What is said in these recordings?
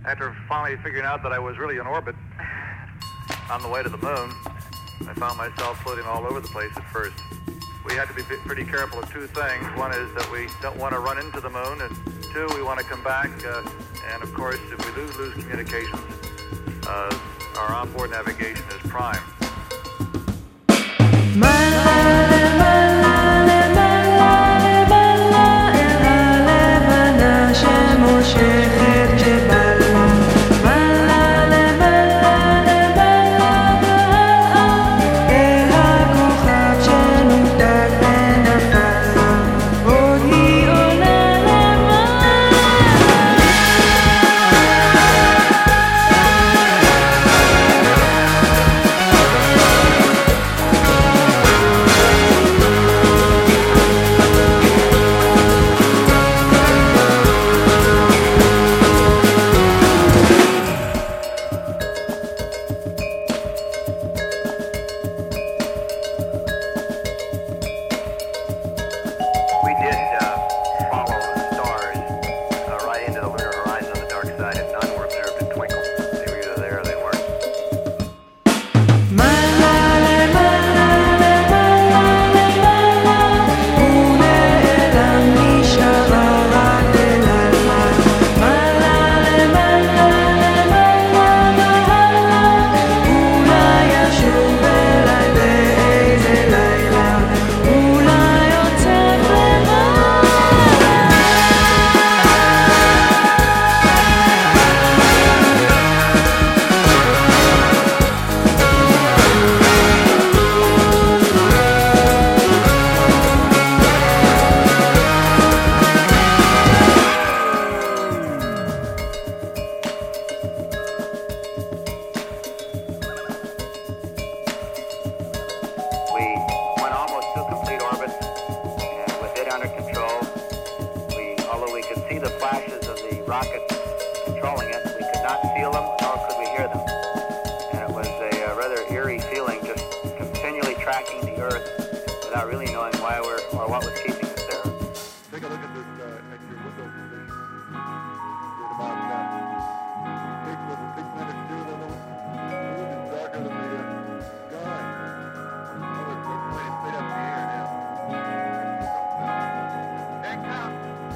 After finally figuring out that I was really in orbit on the way to the moon, I found myself floating all over the place at first. We had to be pretty careful of two things. One is that we don't want to run into the moon, and two, we want to come back. And of course, if we lose communications, our onboard navigation is prime. Although we could see the flashes of the rocket controlling it, we could not feel them, nor could we hear them. And it was a rather eerie feeling, just continually tracking the Earth without really knowing why or what was keeping us there. Take a look at this at your window position. It's about 6 minutes to the moon is darker than the sky. Oh, we're flying straight up in the air now. Take out.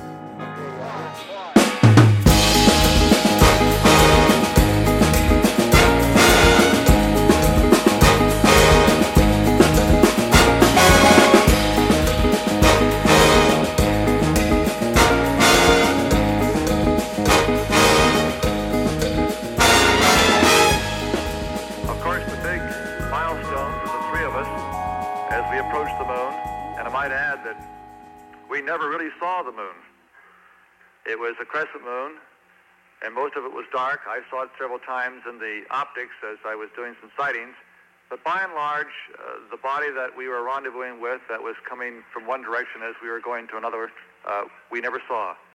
As we approached the moon, and I might add that we never really saw the moon. It was a crescent moon, and most of it was dark. I saw it several times in the optics as I was doing some sightings, but by and large, the body that we were rendezvousing with that was coming from one direction as we were going to another, we never saw.